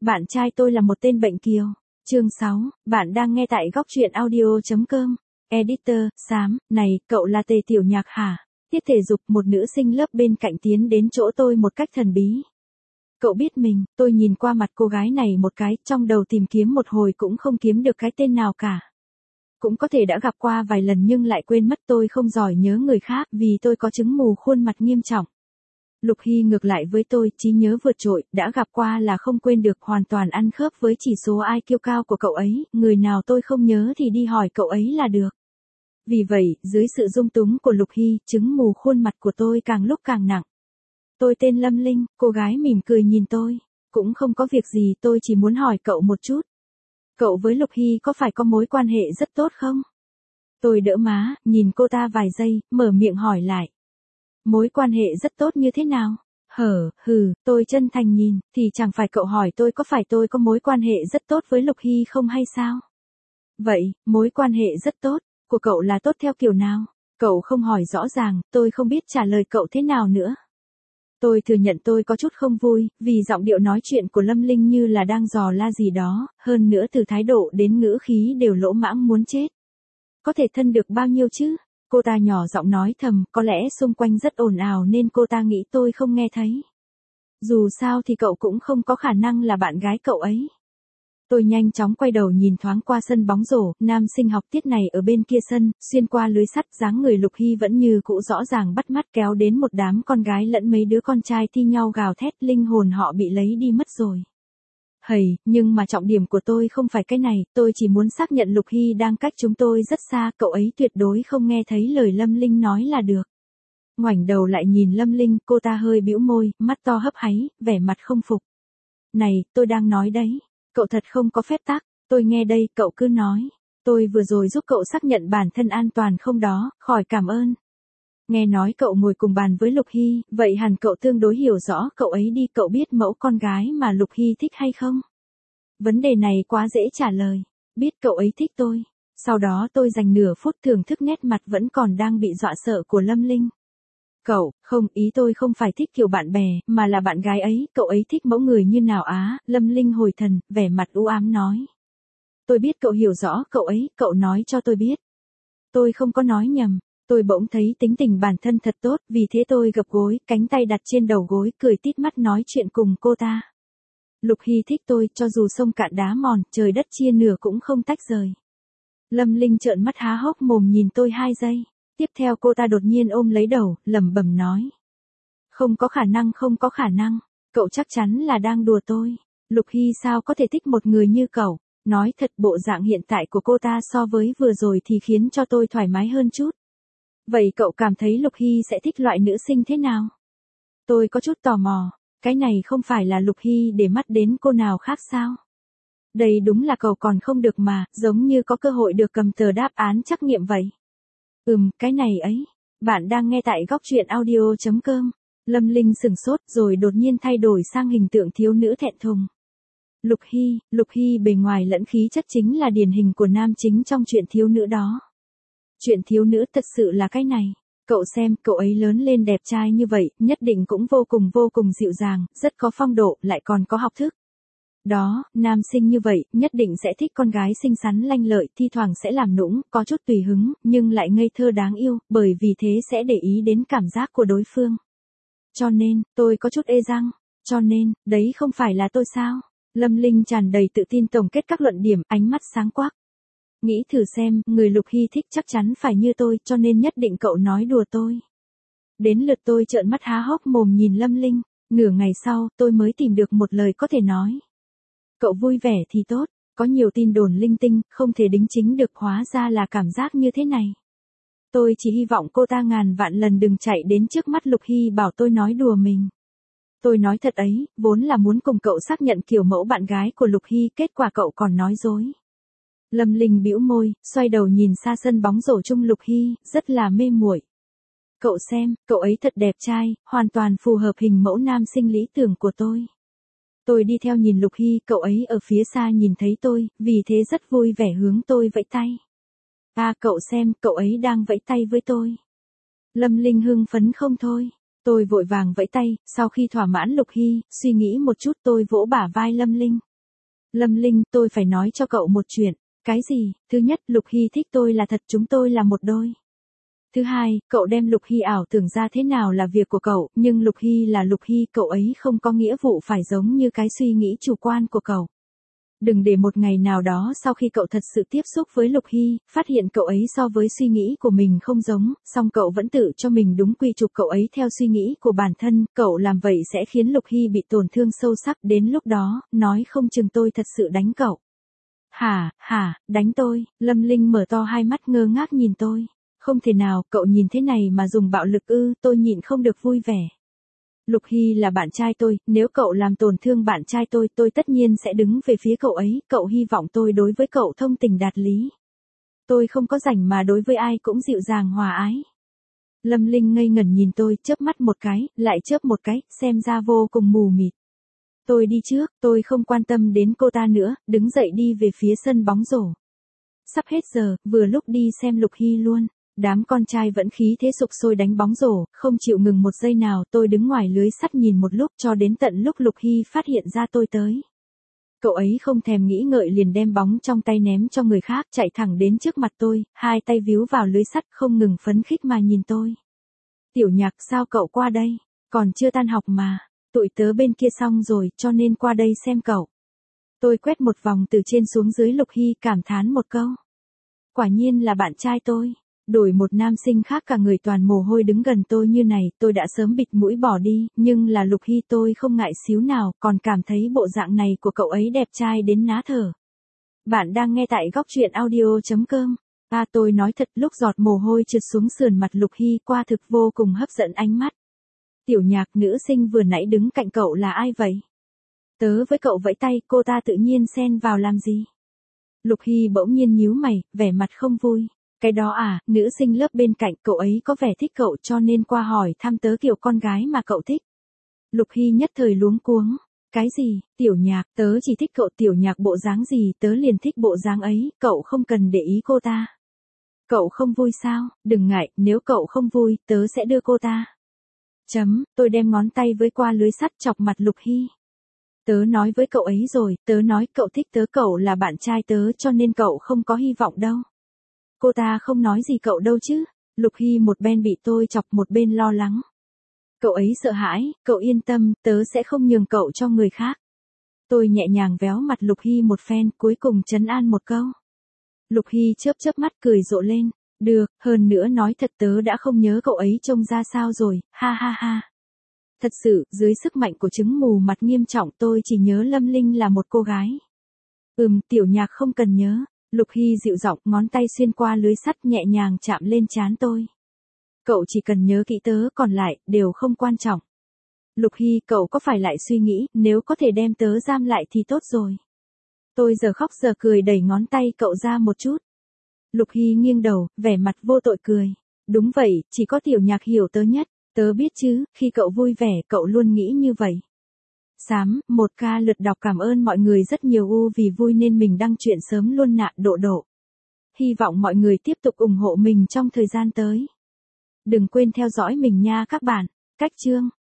Bạn trai tôi là một tên bệnh kiều. Chương 6, bạn đang nghe tại góc truyện audio.com. Editor, Xám, này, cậu là Tề Tiểu Nhạc hả? Tiết thể dục, một nữ sinh lớp bên cạnh tiến đến chỗ tôi một cách thần bí. Cậu biết mình, tôi nhìn qua mặt cô gái này một cái, trong đầu tìm kiếm một hồi cũng không kiếm được cái tên nào cả. Cũng có thể đã gặp qua vài lần nhưng lại quên mất, tôi không giỏi nhớ người khác vì tôi có chứng mù khuôn mặt nghiêm trọng. Lục Hy ngược lại với tôi, trí nhớ vượt trội, đã gặp qua là không quên được, hoàn toàn ăn khớp với chỉ số IQ cao của cậu ấy, người nào tôi không nhớ thì đi hỏi cậu ấy là được. Vì vậy, dưới sự dung túng của Lục Hy, chứng mù khuôn mặt của tôi càng lúc càng nặng. Tôi tên Lâm Linh, cô gái mỉm cười nhìn tôi. Cũng không có việc gì, tôi chỉ muốn hỏi cậu một chút. Cậu với Lục Hy có phải có mối quan hệ rất tốt không? Tôi đỡ má, nhìn cô ta vài giây, mở miệng hỏi lại. Mối quan hệ rất tốt như thế nào? Tôi chân thành nhìn, thì chẳng phải cậu hỏi tôi có phải tôi có mối quan hệ rất tốt với Lục Hy không hay sao? Vậy, mối quan hệ rất tốt, của cậu là tốt theo kiểu nào? Cậu không hỏi rõ ràng, tôi không biết trả lời cậu thế nào nữa. Tôi thừa nhận tôi có chút không vui, vì giọng điệu nói chuyện của Lâm Linh như là đang dò la gì đó, hơn nữa từ thái độ đến ngữ khí đều lỗ mãng muốn chết. Có thể thân được bao nhiêu chứ? Cô ta nhỏ giọng nói thầm, có lẽ xung quanh rất ồn ào nên cô ta nghĩ tôi không nghe thấy. Dù sao thì cậu cũng không có khả năng là bạn gái cậu ấy. Tôi nhanh chóng quay đầu nhìn thoáng qua sân bóng rổ, nam sinh học tiết này ở bên kia sân, xuyên qua lưới sắt, dáng người Lục Hy vẫn như cũ rõ ràng bắt mắt, kéo đến một đám con gái lẫn mấy đứa con trai thi nhau gào thét, linh hồn họ bị lấy đi mất rồi. Nhưng mà trọng điểm của tôi không phải cái này, tôi chỉ muốn xác nhận Lục Hy đang cách chúng tôi rất xa, cậu ấy tuyệt đối không nghe thấy lời Lâm Linh nói là được. Ngoảnh đầu lại nhìn Lâm Linh, cô ta hơi bĩu môi, mắt to hấp háy, vẻ mặt không phục. Này, tôi đang nói đấy, cậu thật không có phép tắc, tôi nghe đây, cậu cứ nói. Tôi vừa rồi giúp cậu xác nhận bản thân an toàn không đó, khỏi cảm ơn. Nghe nói cậu ngồi cùng bàn với Lục Hy, vậy hẳn cậu tương đối hiểu rõ cậu ấy đi, cậu biết mẫu con gái mà Lục Hy thích hay không? Vấn đề này quá dễ trả lời. Biết cậu ấy thích tôi. Sau đó tôi dành nửa phút thưởng thức nét mặt vẫn còn đang bị dọa sợ của Lâm Linh. Cậu, không, ý tôi không phải thích kiểu bạn bè, mà là bạn gái ấy, cậu ấy thích mẫu người như nào á? Lâm Linh hồi thần, vẻ mặt u ám nói. Tôi biết cậu hiểu rõ cậu ấy, cậu nói cho tôi biết. Tôi không có nói nhầm. Tôi bỗng thấy tính tình bản thân thật tốt, vì thế tôi gập gối, cánh tay đặt trên đầu gối, cười tít mắt nói chuyện cùng cô ta. Lục Hy thích tôi, cho dù sông cạn đá mòn, trời đất chia nửa cũng không tách rời. Lâm Linh trợn mắt há hốc mồm nhìn tôi 2 giây. Tiếp theo cô ta đột nhiên ôm lấy đầu, lẩm bẩm nói. Không có khả năng, cậu chắc chắn là đang đùa tôi. Lục Hy sao có thể thích một người như cậu? Nói thật, bộ dạng hiện tại của cô ta so với vừa rồi thì khiến cho tôi thoải mái hơn chút. Vậy cậu cảm thấy Lục Hy sẽ thích loại nữ sinh thế nào? Tôi có chút tò mò, cái này không phải là Lục Hy để mắt đến cô nào khác sao? Đây đúng là cậu còn không được mà, giống như có cơ hội được cầm tờ đáp án trắc nghiệm vậy. Cái này ấy, bạn đang nghe tại góc truyện audio.com. Lâm Linh sửng sốt rồi đột nhiên thay đổi sang hình tượng thiếu nữ thẹn thùng. Lục Hy bề ngoài lẫn khí chất chính là điển hình của nam chính trong chuyện thiếu nữ đó. Chuyện thiếu nữ thật sự là cái này. Cậu xem, cậu ấy lớn lên đẹp trai như vậy, nhất định cũng vô cùng dịu dàng, rất có phong độ, lại còn có học thức. Đó, nam sinh như vậy, nhất định sẽ thích con gái xinh xắn lanh lợi, thi thoảng sẽ làm nũng, có chút tùy hứng, nhưng lại ngây thơ đáng yêu, bởi vì thế sẽ để ý đến cảm giác của đối phương. Cho nên, tôi có chút ê răng. Cho nên, đấy không phải là tôi sao? Lâm Linh tràn đầy tự tin tổng kết các luận điểm, ánh mắt sáng quắc. Nghĩ thử xem, người Lục Hy thích chắc chắn phải như tôi, cho nên nhất định cậu nói đùa tôi. Đến lượt tôi trợn mắt há hốc mồm nhìn Lâm Linh, nửa ngày sau, tôi mới tìm được một lời có thể nói. Cậu vui vẻ thì tốt, có nhiều tin đồn linh tinh, không thể đính chính được, hóa ra là cảm giác như thế này. Tôi chỉ hy vọng cô ta ngàn vạn lần đừng chạy đến trước mắt Lục Hy bảo tôi nói đùa mình. Tôi nói thật ấy, vốn là muốn cùng cậu xác nhận kiểu mẫu bạn gái của Lục Hy, kết quả cậu còn nói dối. Lâm Linh bĩu môi, xoay đầu nhìn xa sân bóng rổ chung Lục Hy, rất là mê muội. Cậu xem, cậu ấy thật đẹp trai, hoàn toàn phù hợp hình mẫu nam sinh lý tưởng của tôi. Tôi đi theo nhìn Lục Hy, cậu ấy ở phía xa nhìn thấy tôi, vì thế rất vui vẻ hướng tôi vẫy tay. Cậu xem, cậu ấy đang vẫy tay với tôi. Lâm Linh hưng phấn không thôi. Tôi vội vàng vẫy tay, sau khi thỏa mãn Lục Hy, suy nghĩ một chút tôi vỗ bả vai Lâm Linh. Lâm Linh, tôi phải nói cho cậu một chuyện. Cái gì? Thứ nhất, Lục Hy thích tôi là thật, chúng tôi là một đôi. Thứ hai, cậu đem Lục Hy ảo tưởng ra thế nào là việc của cậu, nhưng Lục Hy là Lục Hy, cậu ấy không có nghĩa vụ phải giống như cái suy nghĩ chủ quan của cậu. Đừng để một ngày nào đó sau khi cậu thật sự tiếp xúc với Lục Hy, phát hiện cậu ấy so với suy nghĩ của mình không giống, song cậu vẫn tự cho mình đúng quy chụp cậu ấy theo suy nghĩ của bản thân, cậu làm vậy sẽ khiến Lục Hy bị tổn thương sâu sắc, đến lúc đó, nói không chừng tôi thật sự đánh cậu. Hả, đánh tôi? Lâm Linh mở to hai mắt ngơ ngác nhìn tôi. Không thể nào, cậu nhìn thế này mà dùng bạo lực ư? Tôi nhịn không được vui vẻ. Lục Hy là bạn trai tôi, nếu cậu làm tổn thương bạn trai tôi tất nhiên sẽ đứng về phía cậu ấy, cậu hy vọng tôi đối với cậu thông tình đạt lý. Tôi không có rảnh mà đối với ai cũng dịu dàng hòa ái. Lâm Linh ngây ngẩn nhìn tôi, chớp mắt một cái, lại chớp một cái, xem ra vô cùng mù mịt. Tôi đi trước, tôi không quan tâm đến cô ta nữa, đứng dậy đi về phía sân bóng rổ. Sắp hết giờ, vừa lúc đi xem Lục Hy luôn. Đám con trai vẫn khí thế sục sôi đánh bóng rổ, không chịu ngừng một giây nào, tôi đứng ngoài lưới sắt nhìn một lúc cho đến tận lúc Lục Hy phát hiện ra tôi tới. Cậu ấy không thèm nghĩ ngợi liền đem bóng trong tay ném cho người khác, chạy thẳng đến trước mặt tôi, hai tay víu vào lưới sắt không ngừng phấn khích mà nhìn tôi. Tiểu Nhạc, sao cậu qua đây? Còn chưa tan học mà, tụi tớ bên kia xong rồi cho nên qua đây xem cậu. Tôi quét một vòng từ trên xuống dưới Lục Hy, cảm thán một câu. Quả nhiên là bạn trai tôi. Đổi một nam sinh khác cả người toàn mồ hôi đứng gần tôi như này, tôi đã sớm bịt mũi bỏ đi, nhưng là Lục Hy tôi không ngại xíu nào, còn cảm thấy bộ dạng này của cậu ấy đẹp trai đến ná thở. Bạn đang nghe tại góc truyện audio.com. Tôi nói thật, lúc giọt mồ hôi trượt xuống sườn mặt Lục Hy qua thực vô cùng hấp dẫn ánh mắt. Tiểu Nhạc, nữ sinh vừa nãy đứng cạnh cậu là ai vậy? Tớ với cậu vẫy tay, cô ta tự nhiên xen vào làm gì? Lục Hy bỗng nhiên nhíu mày, vẻ mặt không vui. Cái đó à, nữ sinh lớp bên cạnh, cậu ấy có vẻ thích cậu cho nên qua hỏi thăm tớ kiểu con gái mà cậu thích. Lục Hy nhất thời luống cuống. Cái gì? Tiểu Nhạc, tớ chỉ thích cậu. Tiểu Nhạc bộ dáng gì, tớ liền thích bộ dáng ấy, cậu không cần để ý cô ta. Cậu không vui sao? Đừng ngại, nếu cậu không vui, tớ sẽ đưa cô ta. Tôi đem ngón tay với qua lưới sắt chọc mặt Lục Hy. Tớ nói với cậu ấy rồi, tớ nói cậu thích tớ, cậu là bạn trai tớ cho nên cậu không có hy vọng đâu. Cô ta không nói gì cậu đâu chứ. Lục Hy một bên bị tôi chọc một bên lo lắng. Cậu ấy sợ hãi, cậu yên tâm, tớ sẽ không nhường cậu cho người khác. Tôi nhẹ nhàng véo mặt Lục Hy một phen, cuối cùng trấn an một câu. Lục Hy chớp chớp mắt cười rộ lên. Được, hơn nữa nói thật tớ đã không nhớ cậu ấy trông ra sao rồi, ha ha ha. Thật sự, dưới sức mạnh của chứng mù mặt nghiêm trọng tôi chỉ nhớ Lâm Linh là một cô gái. Tiểu Nhạc không cần nhớ. Lục Hy dịu giọng, ngón tay xuyên qua lưới sắt nhẹ nhàng chạm lên trán tôi. Cậu chỉ cần nhớ kỹ tớ, còn lại, đều không quan trọng. Lục Hy, cậu có phải lại suy nghĩ, nếu có thể đem tớ giam lại thì tốt rồi. Tôi giờ khóc giờ cười đẩy ngón tay cậu ra một chút. Lục Hy nghiêng đầu, vẻ mặt vô tội cười. Đúng vậy, chỉ có Tiểu Nhạc hiểu tớ nhất, tớ biết chứ, khi cậu vui vẻ, cậu luôn nghĩ như vậy. 1K lượt đọc, cảm ơn mọi người rất nhiều. Vì vui nên mình đăng chuyện sớm luôn nạ độ. Hy vọng mọi người tiếp tục ủng hộ mình trong thời gian tới. Đừng quên theo dõi mình nha các bạn. Cách chương